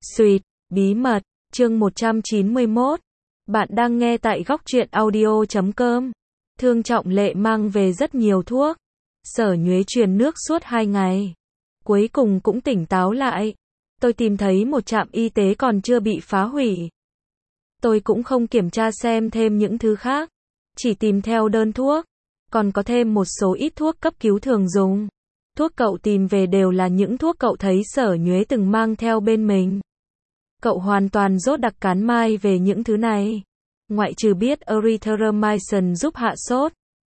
Sweet, bí mật, chương 191. Bạn đang nghe tại góc truyện audio.com. Thương Trọng Lệ mang về rất nhiều thuốc. Sở Nhuế truyền nước suốt 2 ngày. Cuối cùng cũng tỉnh táo lại. Tôi tìm thấy một trạm y tế còn chưa bị phá hủy. Tôi cũng không kiểm tra xem thêm những thứ khác. Chỉ tìm theo đơn thuốc. Còn có thêm một số ít thuốc cấp cứu thường dùng. Thuốc cậu tìm về đều là những thuốc cậu thấy Sở Nhuế từng mang theo bên mình. Cậu hoàn toàn dốt đặc cán mai về những thứ này. Ngoại trừ biết erythromycin giúp hạ sốt,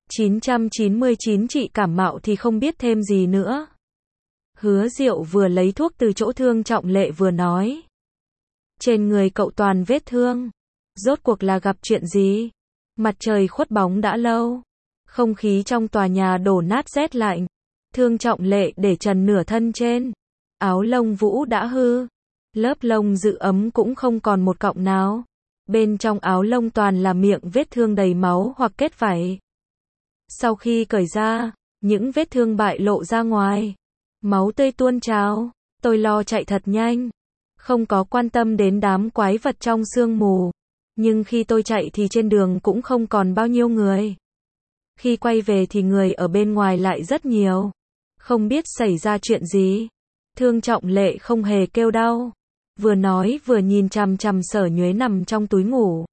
999 trị cảm mạo thì không biết thêm gì nữa. Hứa Diệu vừa lấy thuốc từ chỗ Thương Trọng Lệ vừa nói. Trên người cậu toàn vết thương. Rốt cuộc là gặp chuyện gì? Mặt trời khuất bóng đã lâu. Không khí trong tòa nhà đổ nát rét lạnh. Thương Trọng Lệ để trần nửa thân trên. Áo lông vũ đã hư. Lớp lông giữ ấm cũng không còn một cọng nào. Bên trong áo lông toàn là miệng vết thương đầy máu hoặc kết vảy. Sau khi cởi ra, những vết thương bại lộ ra ngoài. Máu tươi tuôn trào. Tôi lo chạy thật nhanh. Không có quan tâm đến đám quái vật trong sương mù. Nhưng khi tôi chạy thì trên đường cũng không còn bao nhiêu người. Khi quay về thì người ở bên ngoài lại rất nhiều. Không biết xảy ra chuyện gì. Thương Trọng Lệ không hề kêu đau. Vừa nói vừa nhìn chằm chằm Sở Nhuế nằm trong túi ngủ.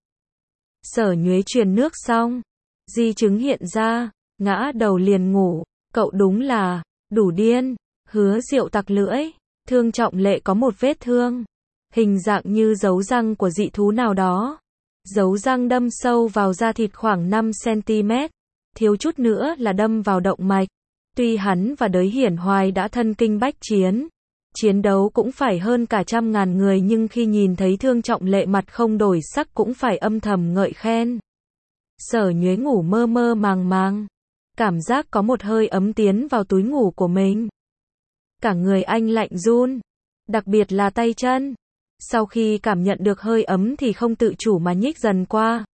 Sở Nhuế truyền nước xong. Di chứng hiện ra. Ngã đầu liền ngủ. Cậu đúng là đủ điên. Hứa Diệu tặc lưỡi. Thương Trọng Lệ có một vết thương. Hình dạng như dấu răng của dị thú nào đó. Dấu răng đâm sâu vào da thịt khoảng 5 cm. Thiếu chút nữa là đâm vào động mạch. Tuy hắn và Đới Hiển Hoài đã thân kinh bách chiến. Chiến đấu cũng phải hơn cả 100.000 người nhưng khi nhìn thấy Thương Trọng Lệ mặt không đổi sắc cũng phải âm thầm ngợi khen. Sở Nhuế ngủ mơ mơ màng màng. Cảm giác có một hơi ấm tiến vào túi ngủ của mình. Cả người anh lạnh run. Đặc biệt là tay chân. Sau khi cảm nhận được hơi ấm thì không tự chủ mà nhích dần qua.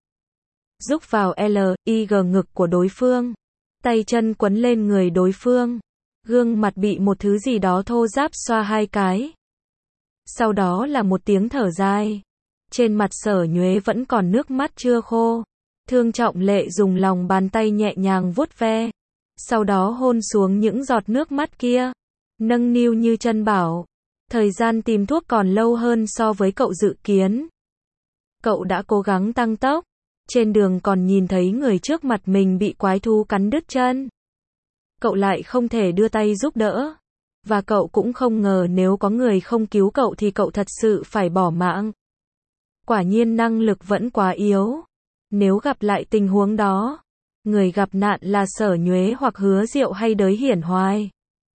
Rúc vào L.I.G ngực của đối phương. Tay chân quấn lên người đối phương. Gương mặt bị một thứ gì đó thô ráp xoa 2 cái. Sau đó là một tiếng thở dài. Trên mặt Sở Nhuế vẫn còn nước mắt chưa khô. Thương Trọng Lệ dùng lòng bàn tay nhẹ nhàng vuốt ve. Sau đó hôn xuống những giọt nước mắt kia. Nâng niu như chân bảo. Thời gian tìm thuốc còn lâu hơn so với cậu dự kiến. Cậu đã cố gắng tăng tốc. Trên đường còn nhìn thấy người trước mặt mình bị quái thú cắn đứt chân. Cậu lại không thể đưa tay giúp đỡ. Và cậu cũng không ngờ nếu có người không cứu cậu thì cậu thật sự phải bỏ mạng. Quả nhiên năng lực vẫn quá yếu. Nếu gặp lại tình huống đó, người gặp nạn là Sở Nhuế hoặc Hứa Diệu hay Đới Hiển Hoài.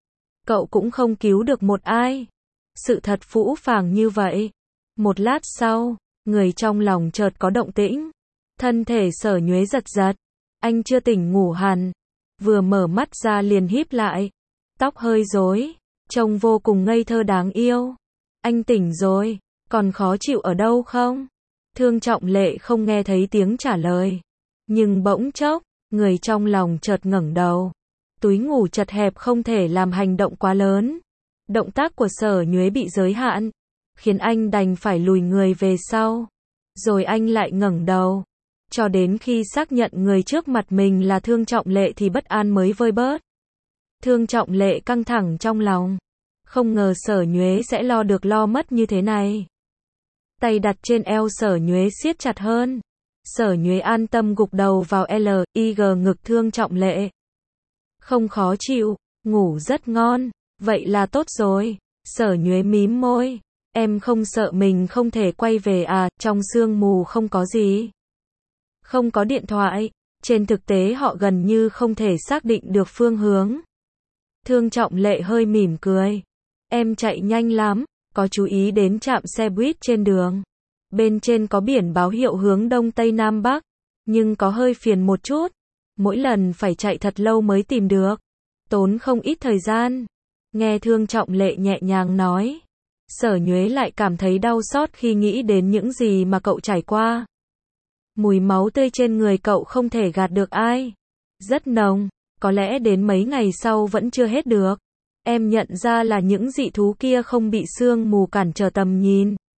Cậu cũng không cứu được một ai. Sự thật phũ phàng như vậy. Một lát sau, người trong lòng chợt có động tĩnh. Thân thể Sở Nhuế giật giật. Anh chưa tỉnh ngủ hẳn. Vừa mở mắt ra liền híp lại. Tóc hơi rối. Trông vô cùng ngây thơ đáng yêu. Anh tỉnh rồi. Còn khó chịu ở đâu không? Thương Trọng Lệ không nghe thấy tiếng trả lời. Nhưng bỗng chốc, người trong lòng chợt ngẩng đầu. Túi ngủ chật hẹp không thể làm hành động quá lớn. Động tác của Sở Nhuế bị giới hạn. Khiến anh đành phải lùi người về sau. Rồi anh lại ngẩng đầu. Cho đến khi xác nhận người trước mặt mình là Thương Trọng Lệ thì bất an mới vơi bớt. Thương Trọng Lệ căng thẳng trong lòng. Không ngờ Sở Nhuế sẽ lo được lo mất như thế này. Tay đặt trên eo Sở Nhuế siết chặt hơn. Sở Nhuế an tâm gục đầu vào L.I.G ngực Thương Trọng Lệ. Không khó chịu, ngủ rất ngon, vậy là tốt rồi. Sở Nhuế mím môi. Em không sợ mình không thể quay về à, trong sương mù không có gì. Không có điện thoại, trên thực tế họ gần như không thể xác định được phương hướng. Thương Trọng Lệ hơi mỉm cười. Em chạy nhanh lắm, có chú ý đến trạm xe buýt trên đường. Bên trên có biển báo hiệu hướng Đông Tây Nam Bắc, nhưng có hơi phiền một chút. Mỗi lần phải chạy thật lâu mới tìm được. Tốn không ít thời gian. Nghe Thương Trọng Lệ nhẹ nhàng nói. Sở Nhuế lại cảm thấy đau xót khi nghĩ đến những gì mà cậu trải qua. Mùi máu tươi trên người cậu không thể gạt được ai. Rất nồng, có lẽ đến mấy ngày sau vẫn chưa hết được. Em nhận ra là những dị thú kia không bị sương mù cản trở tầm nhìn.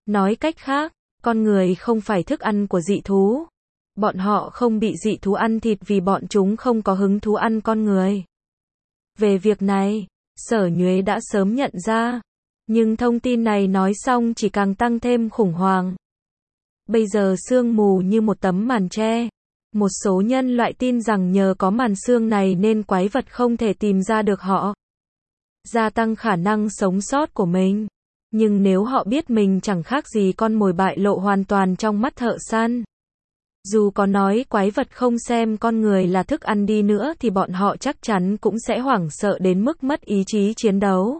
Nói cách khác, con người không phải thức ăn của dị thú. Bọn họ không bị dị thú ăn thịt vì bọn chúng không có hứng thú ăn con người. Về việc này, Sở Nhuế đã sớm nhận ra. Nhưng thông tin này nói xong chỉ càng tăng thêm khủng hoảng. Bây giờ sương mù như một tấm màn che. Một số nhân loại tin rằng nhờ có màn sương này nên quái vật không thể tìm ra được họ. Gia tăng khả năng sống sót của mình. Nhưng nếu họ biết mình chẳng khác gì con mồi bại lộ hoàn toàn trong mắt thợ săn. Dù có nói quái vật không xem con người là thức ăn đi nữa thì bọn họ chắc chắn cũng sẽ hoảng sợ đến mức mất ý chí chiến đấu.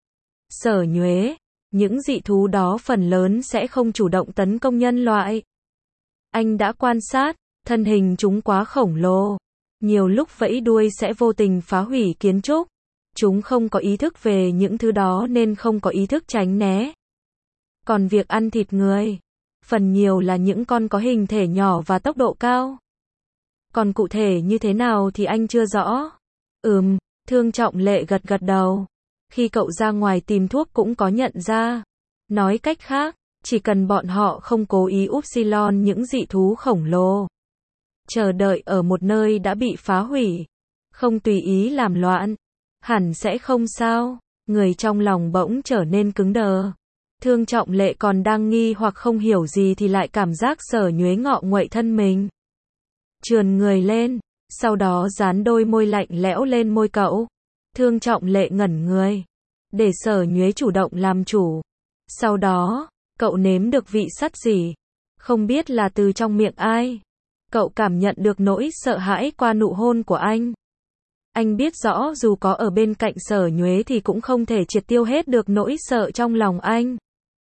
Sở Nhuế, những dị thú đó phần lớn sẽ không chủ động tấn công nhân loại. Anh đã quan sát, thân hình chúng quá khổng lồ. Nhiều lúc vẫy đuôi sẽ vô tình phá hủy kiến trúc. Chúng không có ý thức về những thứ đó nên không có ý thức tránh né. Còn việc ăn thịt người, phần nhiều là những con có hình thể nhỏ và tốc độ cao. Còn cụ thể như thế nào thì anh chưa rõ. Thương Trọng Lệ gật gật đầu. Khi cậu ra ngoài tìm thuốc cũng có nhận ra. Nói cách khác, chỉ cần bọn họ không cố ý upsilon những dị thú khổng lồ. Chờ đợi ở một nơi đã bị phá hủy. Không tùy ý làm loạn. Hẳn sẽ không sao. Người trong lòng bỗng trở nên cứng đờ. Thương Trọng Lệ còn đang nghi hoặc không hiểu gì thì lại cảm giác Sở Nhuế ngọ nguậy thân mình. Trườn người lên, sau đó dán đôi môi lạnh lẽo lên môi cậu. Thương Trọng Lệ ngẩn người. Để Sở Nhuế chủ động làm chủ. Sau đó, cậu nếm được vị sắt gì. Không biết là từ trong miệng ai. Cậu cảm nhận được nỗi sợ hãi qua nụ hôn của anh. Anh biết rõ dù có ở bên cạnh Sở Nhuế thì cũng không thể triệt tiêu hết được nỗi sợ trong lòng anh.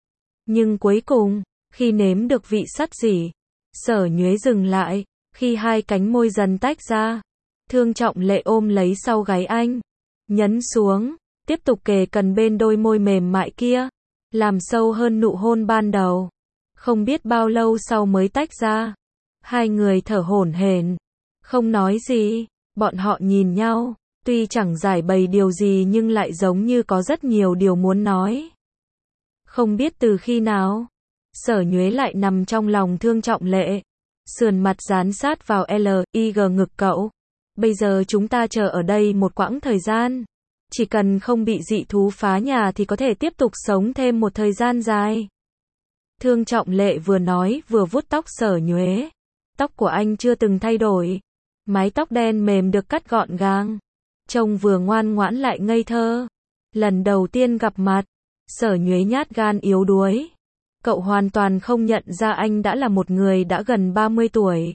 Nhưng cuối cùng, khi nếm được vị sắt gì, Sở Nhuế dừng lại, khi hai cánh môi dần tách ra. Thương Trọng Lệ ôm lấy sau gáy anh, nhấn xuống, tiếp tục kề gần bên đôi môi mềm mại kia, làm sâu hơn nụ hôn ban đầu. Không biết bao lâu sau mới tách ra. Hai người thở hổn hển, không nói gì, bọn họ nhìn nhau, tuy chẳng giải bày điều gì nhưng lại giống như có rất nhiều điều muốn nói. Không biết từ khi nào, Sở Nhuế lại nằm trong lòng Thương Trọng Lệ, sườn mặt dán sát vào LIG ngực cậu. Bây giờ chúng ta chờ ở đây một quãng thời gian. Chỉ cần không bị dị thú phá nhà thì có thể tiếp tục sống thêm một thời gian dài. Thương Trọng Lệ vừa nói vừa vuốt tóc Sở Nhuế. Tóc của anh chưa từng thay đổi. Mái tóc đen mềm được cắt gọn gàng. Trông vừa ngoan ngoãn lại ngây thơ. Lần đầu tiên gặp mặt, Sở Nhuế nhát gan yếu đuối. Cậu hoàn toàn không nhận ra anh đã là một người đã gần 30 tuổi.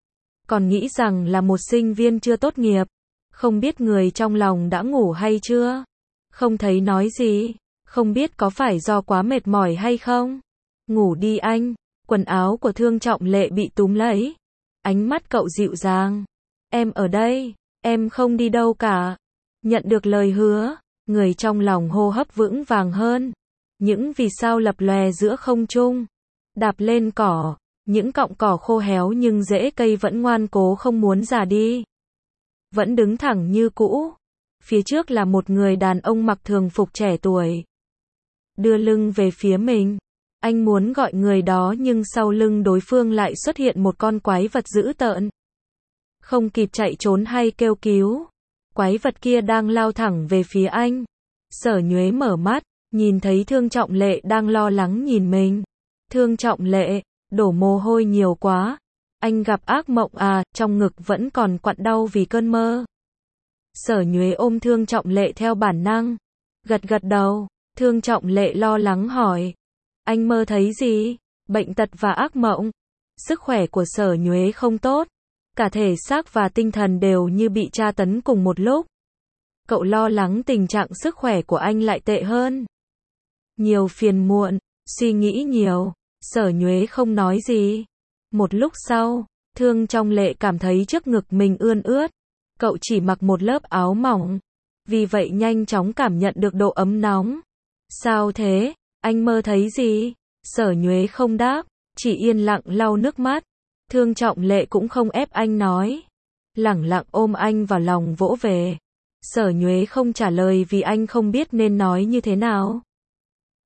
Còn nghĩ rằng là một sinh viên chưa tốt nghiệp. Không biết người trong lòng đã ngủ hay chưa. Không thấy nói gì. Không biết có phải do quá mệt mỏi hay không. Ngủ đi anh. Quần áo của Thương Trọng Lệ bị túm lấy. Ánh mắt cậu dịu dàng. Em ở đây. Em không đi đâu cả. Nhận được lời hứa. Người trong lòng hô hấp vững vàng hơn. Những vì sao lập lòe giữa không trung. Đạp lên cỏ. Những cọng cỏ khô héo nhưng rễ cây vẫn ngoan cố không muốn già đi. Vẫn đứng thẳng như cũ. Phía trước là một người đàn ông mặc thường phục trẻ tuổi. Đưa lưng về phía mình. Anh muốn gọi người đó nhưng sau lưng đối phương lại xuất hiện một con quái vật dữ tợn. Không kịp chạy trốn hay kêu cứu. Quái vật kia đang lao thẳng về phía anh. Sở Nhuế mở mắt, nhìn thấy Thương Trọng Lệ đang lo lắng nhìn mình. Thương Trọng Lệ, đổ mồ hôi nhiều quá. Anh gặp ác mộng à, trong ngực vẫn còn quặn đau vì cơn mơ. Sở Nhuế ôm Thương Trọng Lệ theo bản năng. Gật gật đầu, Thương Trọng Lệ lo lắng hỏi. Anh mơ thấy gì? Bệnh tật và ác mộng. Sức khỏe của Sở Nhuế không tốt. Cả thể xác và tinh thần đều như bị tra tấn cùng một lúc. Cậu lo lắng tình trạng sức khỏe của anh lại tệ hơn. Nhiều phiền muộn, suy nghĩ nhiều. Sở Nhuế không nói gì. Một lúc sau, Thương Trọng Lệ cảm thấy trước ngực mình ươn ướt. Cậu chỉ mặc một lớp áo mỏng. Vì vậy nhanh chóng cảm nhận được độ ấm nóng. Sao thế? Anh mơ thấy gì? Sở Nhuế không đáp, chỉ yên lặng lau nước mắt. Thương Trọng Lệ cũng không ép anh nói. Lẳng lặng ôm anh vào lòng vỗ về. Sở Nhuế không trả lời vì anh không biết nên nói như thế nào.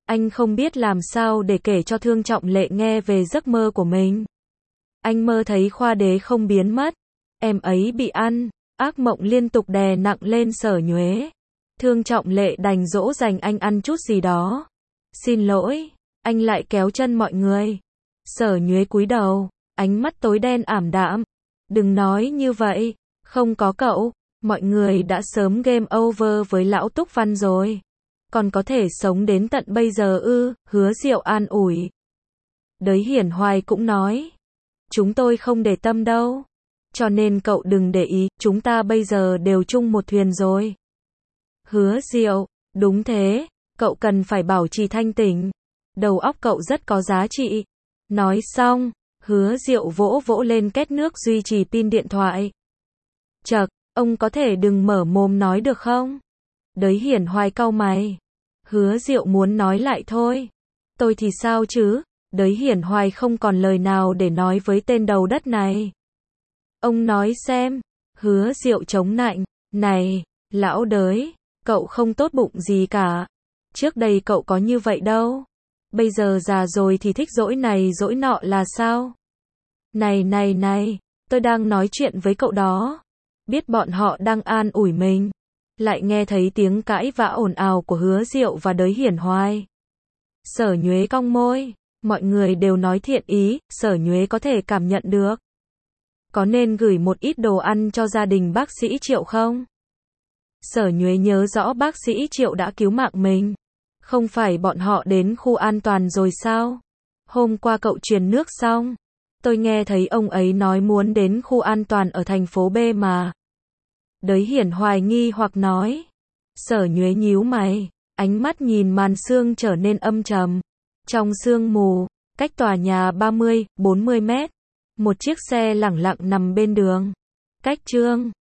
Anh không biết làm sao để kể cho Thương Trọng Lệ nghe về giấc mơ của mình. Anh mơ thấy Khoa Đế không biến mất, em ấy bị ăn, ác mộng liên tục đè nặng lên Sở Nhuế. Thương Trọng Lệ đành dỗ dành anh ăn chút gì đó. Xin lỗi, anh lại kéo chân mọi người. Sở Nhuế cúi đầu, ánh mắt tối đen ảm đạm. Đừng nói như vậy, không có cậu, mọi người đã sớm game over với lão Túc Văn rồi. Còn có thể sống đến tận bây giờ ư, Hứa Diệu an ủi. Đới Hiển Hoài cũng nói. Chúng tôi không để tâm đâu. Cho nên cậu đừng để ý, chúng ta bây giờ đều chung một thuyền rồi. Hứa Diệu, đúng thế, cậu cần phải bảo trì thanh tỉnh. Đầu óc cậu rất có giá trị. Nói xong, Hứa Diệu vỗ vỗ lên két nước duy trì pin điện thoại. Chậc, ông có thể đừng mở mồm nói được không? Đới Hiển Hoài cau mày. Hứa Diệu muốn nói lại thôi. Tôi thì sao chứ? Đới Hiển Hoài không còn lời nào để nói với tên đầu đất này. Ông nói xem. Hứa Diệu chống nạnh. Này, lão Đới, cậu không tốt bụng gì cả. Trước đây cậu có như vậy đâu. Bây giờ già rồi thì thích dỗi này dỗi nọ là sao? Này, tôi đang nói chuyện với cậu đó. Biết bọn họ đang an ủi mình. Lại nghe thấy tiếng cãi vã ồn ào của Hứa Diệu và Đới Hiển Hoài. Sở Nhuế cong môi. Mọi người đều nói thiện ý, Sở Nhuế có thể cảm nhận được. Có nên gửi một ít đồ ăn cho gia đình bác sĩ Triệu không? Sở Nhuế nhớ rõ bác sĩ Triệu đã cứu mạng mình. Không phải bọn họ đến khu an toàn rồi sao? Hôm qua cậu truyền nước xong. Tôi nghe thấy ông ấy nói muốn đến khu an toàn ở thành phố B mà. Đới Hiển Hoài nghi hoặc nói. Sở Nhuế nhíu mày, ánh mắt nhìn màn sương trở nên âm trầm. Trong sương mù, cách tòa nhà 30, 40 mét, một chiếc xe lẳng lặng nằm bên đường. Cách Trương